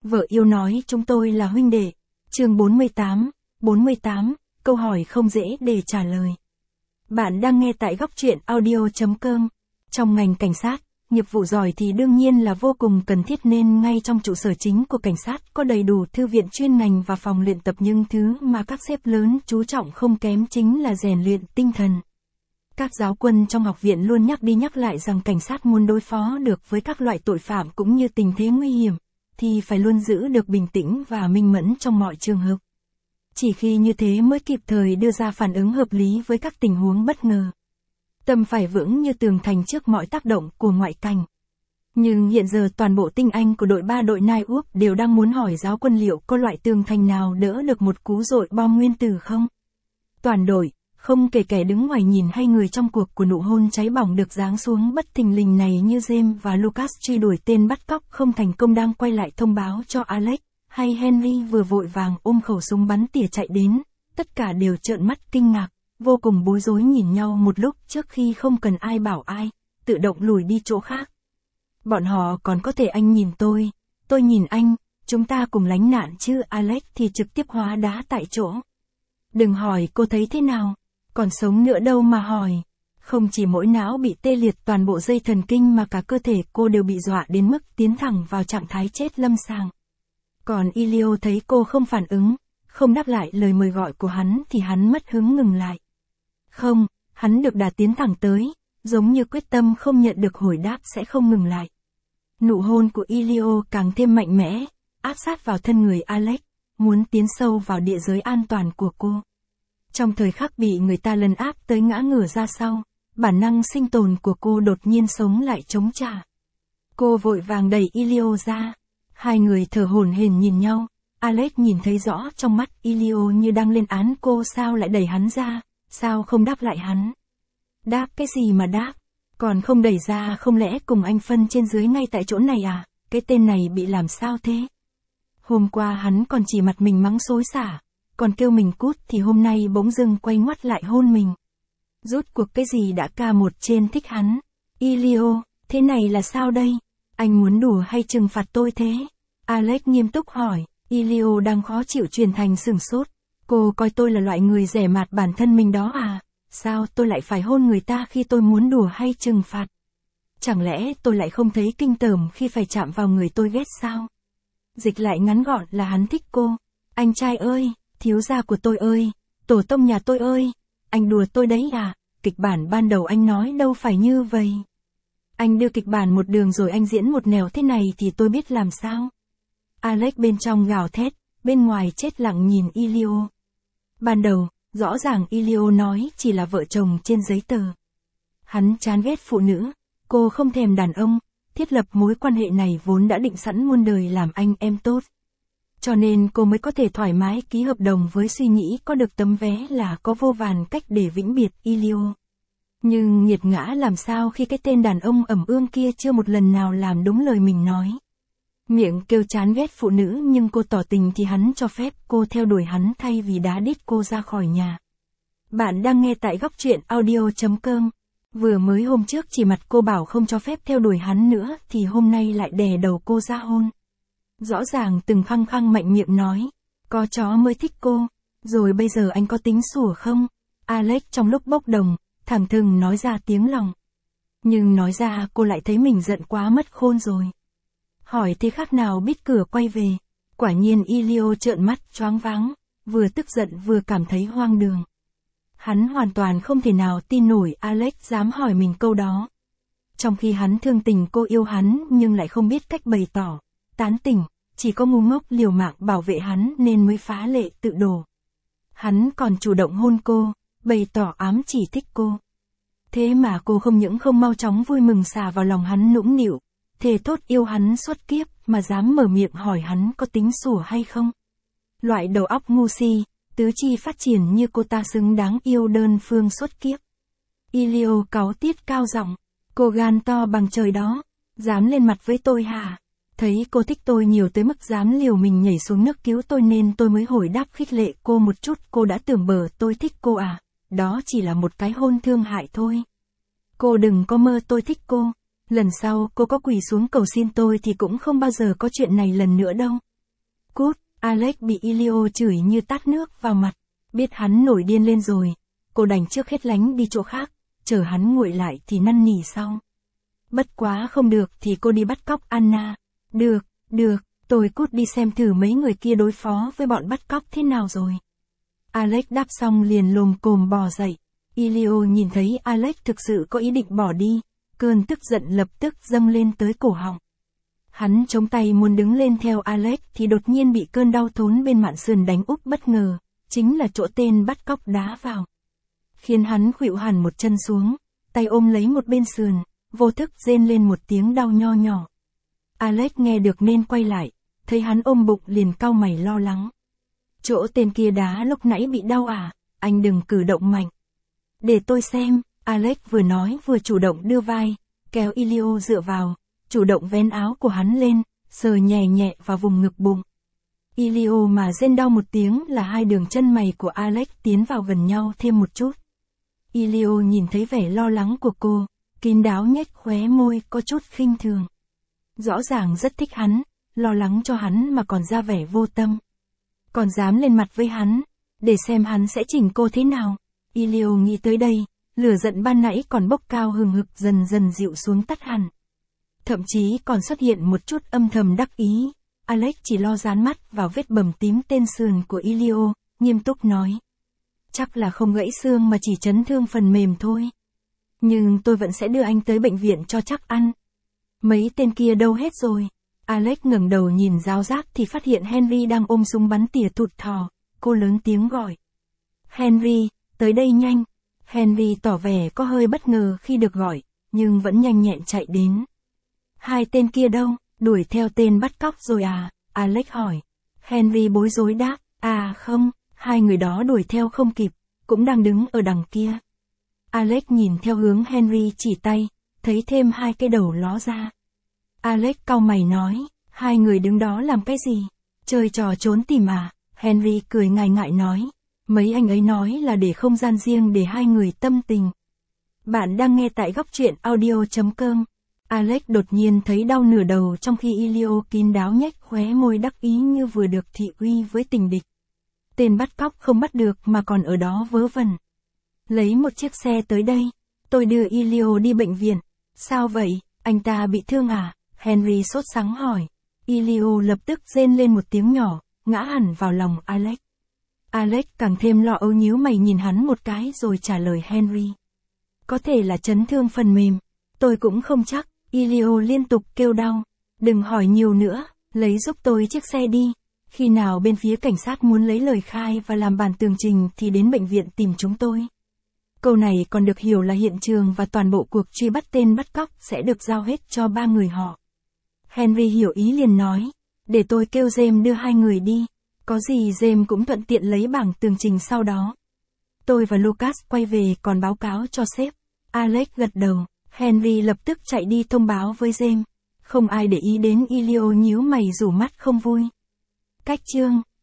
Vợ yêu nói chúng tôi là huynh đệ. Chương 48, câu hỏi không dễ để trả lời. Bạn đang nghe tại góc truyện audio.com. Trong ngành cảnh sát, nghiệp vụ giỏi thì đương nhiên là vô cùng cần thiết, nên ngay trong trụ sở chính của cảnh sát có đầy đủ thư viện chuyên ngành và phòng luyện tập, nhưng thứ mà các sếp lớn chú trọng không kém chính là rèn luyện tinh thần. Các giáo quân trong học viện luôn nhắc đi nhắc lại rằng cảnh sát muốn đối phó được với các loại tội phạm cũng như tình thế nguy hiểm, thì phải luôn giữ được bình tĩnh và minh mẫn trong mọi trường hợp. Chỉ khi như thế mới kịp thời đưa ra phản ứng hợp lý với các tình huống bất ngờ. Tâm phải vững như tường thành trước mọi tác động của ngoại cảnh. Nhưng hiện giờ toàn bộ tinh anh của đội 3 đội Night Up đều đang muốn hỏi giáo quân liệu có loại tường thành nào đỡ được một cú dội bom nguyên tử không? Toàn đội, không kể kẻ đứng ngoài nhìn hay người trong cuộc của nụ hôn cháy bỏng được giáng xuống bất thình lình này, như James và Lucas truy đuổi tên bắt cóc không thành công đang quay lại thông báo cho Alex, hay Henry vừa vội vàng ôm khẩu súng bắn tỉa chạy đến, tất cả đều trợn mắt kinh ngạc, vô cùng bối rối nhìn nhau một lúc trước khi không cần ai bảo ai, tự động lùi đi chỗ khác. Bọn họ còn có thể anh nhìn tôi nhìn anh, chúng ta cùng lánh nạn chứ. Alex thì trực tiếp hóa đá tại chỗ. Đừng hỏi cô thấy thế nào, còn sống nữa đâu mà hỏi. Không chỉ mỗi não bị tê liệt toàn bộ dây thần kinh mà cả cơ thể cô đều bị dọa đến mức tiến thẳng vào trạng thái chết lâm sàng. Còn Elio thấy cô không phản ứng, không đáp lại lời mời gọi của hắn thì hắn mất hứng ngừng lại. Không, hắn được đà tiến thẳng tới, giống như quyết tâm không nhận được hồi đáp sẽ không ngừng lại. Nụ hôn của Elio càng thêm mạnh mẽ, áp sát vào thân người Alex, muốn tiến sâu vào địa giới an toàn của cô. Trong thời khắc bị người ta lấn áp tới ngã ngửa ra sau, bản năng sinh tồn của cô đột nhiên sống lại chống trả. Cô vội vàng đẩy Elio ra. Hai người thở hổn hển nhìn nhau, Alex nhìn thấy rõ trong mắt Elio như đang lên án cô sao lại đẩy hắn ra, sao không đáp lại hắn. Đáp cái gì mà đáp, còn không đẩy ra, không lẽ cùng anh phân trên dưới ngay tại chỗ này à, cái tên này bị làm sao thế? Hôm qua hắn còn chỉ mặt mình mắng xối xả, còn kêu mình cút, thì hôm nay bỗng dưng quay ngoắt lại hôn mình. Rốt cuộc cái gì đã ca một trên thích hắn? Elio, thế này là sao đây? Anh muốn đùa hay trừng phạt tôi thế? Alex nghiêm túc hỏi. Elio đang khó chịu chuyển thành sửng sốt. Cô coi tôi là loại người rẻ mạt bản thân mình đó à? Sao tôi lại phải hôn người ta khi tôi muốn đùa hay trừng phạt? Chẳng lẽ tôi lại không thấy kinh tởm khi phải chạm vào người tôi ghét sao? Dịch lại ngắn gọn là hắn thích cô. Anh trai ơi, thiếu gia của tôi ơi, tổ tông nhà tôi ơi, anh đùa tôi đấy à? Kịch bản ban đầu anh nói đâu phải như vậy. Anh đưa kịch bản một đường rồi anh diễn một nẻo thế này thì tôi biết làm sao? Alex bên trong gào thét, bên ngoài chết lặng nhìn Elio. Ban đầu, rõ ràng Elio nói chỉ là vợ chồng trên giấy tờ. Hắn chán ghét phụ nữ, cô không thèm đàn ông, thiết lập mối quan hệ này vốn đã định sẵn muôn đời làm anh em tốt. Cho nên cô mới có thể thoải mái ký hợp đồng với suy nghĩ có được tấm vé là có vô vàn cách để vĩnh biệt Elio. Nhưng nghiệt ngã làm sao khi cái tên đàn ông ẩm ương kia chưa một lần nào làm đúng lời mình nói. Miệng kêu chán ghét phụ nữ nhưng cô tỏ tình thì hắn cho phép cô theo đuổi hắn thay vì đá đít cô ra khỏi nhà. Bạn đang nghe tại góc truyện audio.com. Vừa mới hôm trước chỉ mặt cô bảo không cho phép theo đuổi hắn nữa thì hôm nay lại đè đầu cô ra hôn. Rõ ràng từng khăng khăng mạnh miệng nói, có chó mới thích cô, rồi bây giờ anh có tính sủa không? Alex trong lúc bốc đồng, thẳng thừng nói ra tiếng lòng. Nhưng nói ra cô lại thấy mình giận quá mất khôn rồi. Hỏi thế khác nào biết cửa quay về. Quả nhiên Elio trợn mắt choáng váng, vừa tức giận vừa cảm thấy hoang đường. Hắn hoàn toàn không thể nào tin nổi Alex dám hỏi mình câu đó. Trong khi hắn thương tình cô yêu hắn nhưng lại không biết cách bày tỏ, tán tỉnh, chỉ có ngu ngốc liều mạng bảo vệ hắn nên mới phá lệ tự đổ. Hắn còn chủ động hôn cô, bày tỏ ám chỉ thích cô. Thế mà cô không những không mau chóng vui mừng xà vào lòng hắn nũng nịu, thề thốt yêu hắn suốt kiếp mà dám mở miệng hỏi hắn có tính sủa hay không. Loại đầu óc ngu si, tứ chi phát triển như cô ta xứng đáng yêu đơn phương suốt kiếp. Elio cáu tiết cao giọng, cô gan to bằng trời đó, dám lên mặt với tôi hả? Thấy cô thích tôi nhiều tới mức dám liều mình nhảy xuống nước cứu tôi nên tôi mới hồi đáp khích lệ cô một chút. Cô đã tưởng bờ tôi thích cô à? Đó chỉ là một cái hôn thương hại thôi. Cô đừng có mơ tôi thích cô. Lần sau cô có quỳ xuống cầu xin tôi thì cũng không bao giờ có chuyện này lần nữa đâu. Cút, Alex bị Elio chửi như tát nước vào mặt. Biết hắn nổi điên lên rồi, cô đành trước hết lánh đi chỗ khác, chờ hắn nguội lại thì năn nỉ sau. Bất quá không được thì cô đi bắt cóc Anna. Được, tôi cút đi xem thử mấy người kia đối phó với bọn bắt cóc thế nào rồi. Alex đáp xong liền lồm cồm bò dậy. Elio nhìn thấy Alex thực sự có ý định bỏ đi, cơn tức giận lập tức dâng lên tới cổ họng. Hắn chống tay muốn đứng lên theo Alex thì đột nhiên bị cơn đau thốn bên mạn sườn đánh úp bất ngờ, chính là chỗ tên bắt cóc đá vào. Khiến hắn khuỵu hẳn một chân xuống, tay ôm lấy một bên sườn, vô thức rên lên một tiếng đau nho nhỏ. Alex nghe được nên quay lại, thấy hắn ôm bụng liền cau mày lo lắng. Chỗ tên kia đá lúc nãy bị đau à, anh đừng cử động mạnh. Để tôi xem, Alex vừa nói vừa chủ động đưa vai, kéo Elio dựa vào, chủ động vén áo của hắn lên, sờ nhẹ nhẹ vào vùng ngực bụng. Elio mà rên đau một tiếng là hai đường chân mày của Alex tiến vào gần nhau thêm một chút. Elio nhìn thấy vẻ lo lắng của cô, kín đáo nhếch khóe môi có chút khinh thường. Rõ ràng rất thích hắn, lo lắng cho hắn mà còn ra vẻ vô tâm. Còn dám lên mặt với hắn, để xem hắn sẽ chỉnh cô thế nào. Elio nghĩ tới đây, lửa giận ban nãy còn bốc cao hừng hực dần dần dịu xuống tắt hẳn. Thậm chí còn xuất hiện một chút âm thầm đắc ý. Alex chỉ lo dán mắt vào vết bầm tím tên sườn của Elio, nghiêm túc nói. Chắc là không gãy xương mà chỉ chấn thương phần mềm thôi. Nhưng tôi vẫn sẽ đưa anh tới bệnh viện cho chắc ăn. Mấy tên kia đâu hết rồi? Alex ngẩng đầu nhìn ráo rác thì phát hiện Henry đang ôm súng bắn tỉa thụt thò. Cô lớn tiếng gọi. Henry, tới đây nhanh. Henry tỏ vẻ có hơi bất ngờ khi được gọi, nhưng vẫn nhanh nhẹn chạy đến. Hai tên kia đâu? Đuổi theo tên bắt cóc rồi à? Alex hỏi. Henry bối rối đáp. À không, hai người đó đuổi theo không kịp, cũng đang đứng ở đằng kia. Alex nhìn theo hướng Henry chỉ tay, thấy thêm hai cái đầu ló ra. Alex cau mày nói, hai người đứng đó làm cái gì? Chơi trò trốn tìm à? Henry cười ngại ngại nói. Mấy anh ấy nói là để không gian riêng để hai người tâm tình. Bạn đang nghe tại góc truyện audio.com. Alex đột nhiên thấy đau nửa đầu trong khi Elio kín đáo nhếch khóe môi đắc ý như vừa được thị uy với tình địch. Tên bắt cóc không bắt được mà còn ở đó vớ vẩn. Lấy một chiếc xe tới đây, tôi đưa Elio đi bệnh viện. Sao vậy, anh ta bị thương à? Henry sốt sắng hỏi. Elio lập tức rên lên một tiếng nhỏ, ngã hẳn vào lòng Alex. Alex càng thêm lo âu nhíu mày nhìn hắn một cái rồi trả lời Henry. Có thể là chấn thương phần mềm. Tôi cũng không chắc. Elio liên tục kêu đau. Đừng hỏi nhiều nữa, lấy giúp tôi chiếc xe đi. Khi nào bên phía cảnh sát muốn lấy lời khai và làm bản tường trình thì đến bệnh viện tìm chúng tôi. Câu này còn được hiểu là hiện trường và toàn bộ cuộc truy bắt tên bắt cóc sẽ được giao hết cho ba người họ. Henry hiểu ý liền nói, để tôi kêu James đưa hai người đi. Có gì James cũng thuận tiện lấy bảng tường trình sau đó. Tôi và Lucas quay về còn báo cáo cho sếp. Alex gật đầu. Henry lập tức chạy đi thông báo với James. Không ai để ý đến Elio nhíu mày rủ mắt không vui. Cách chương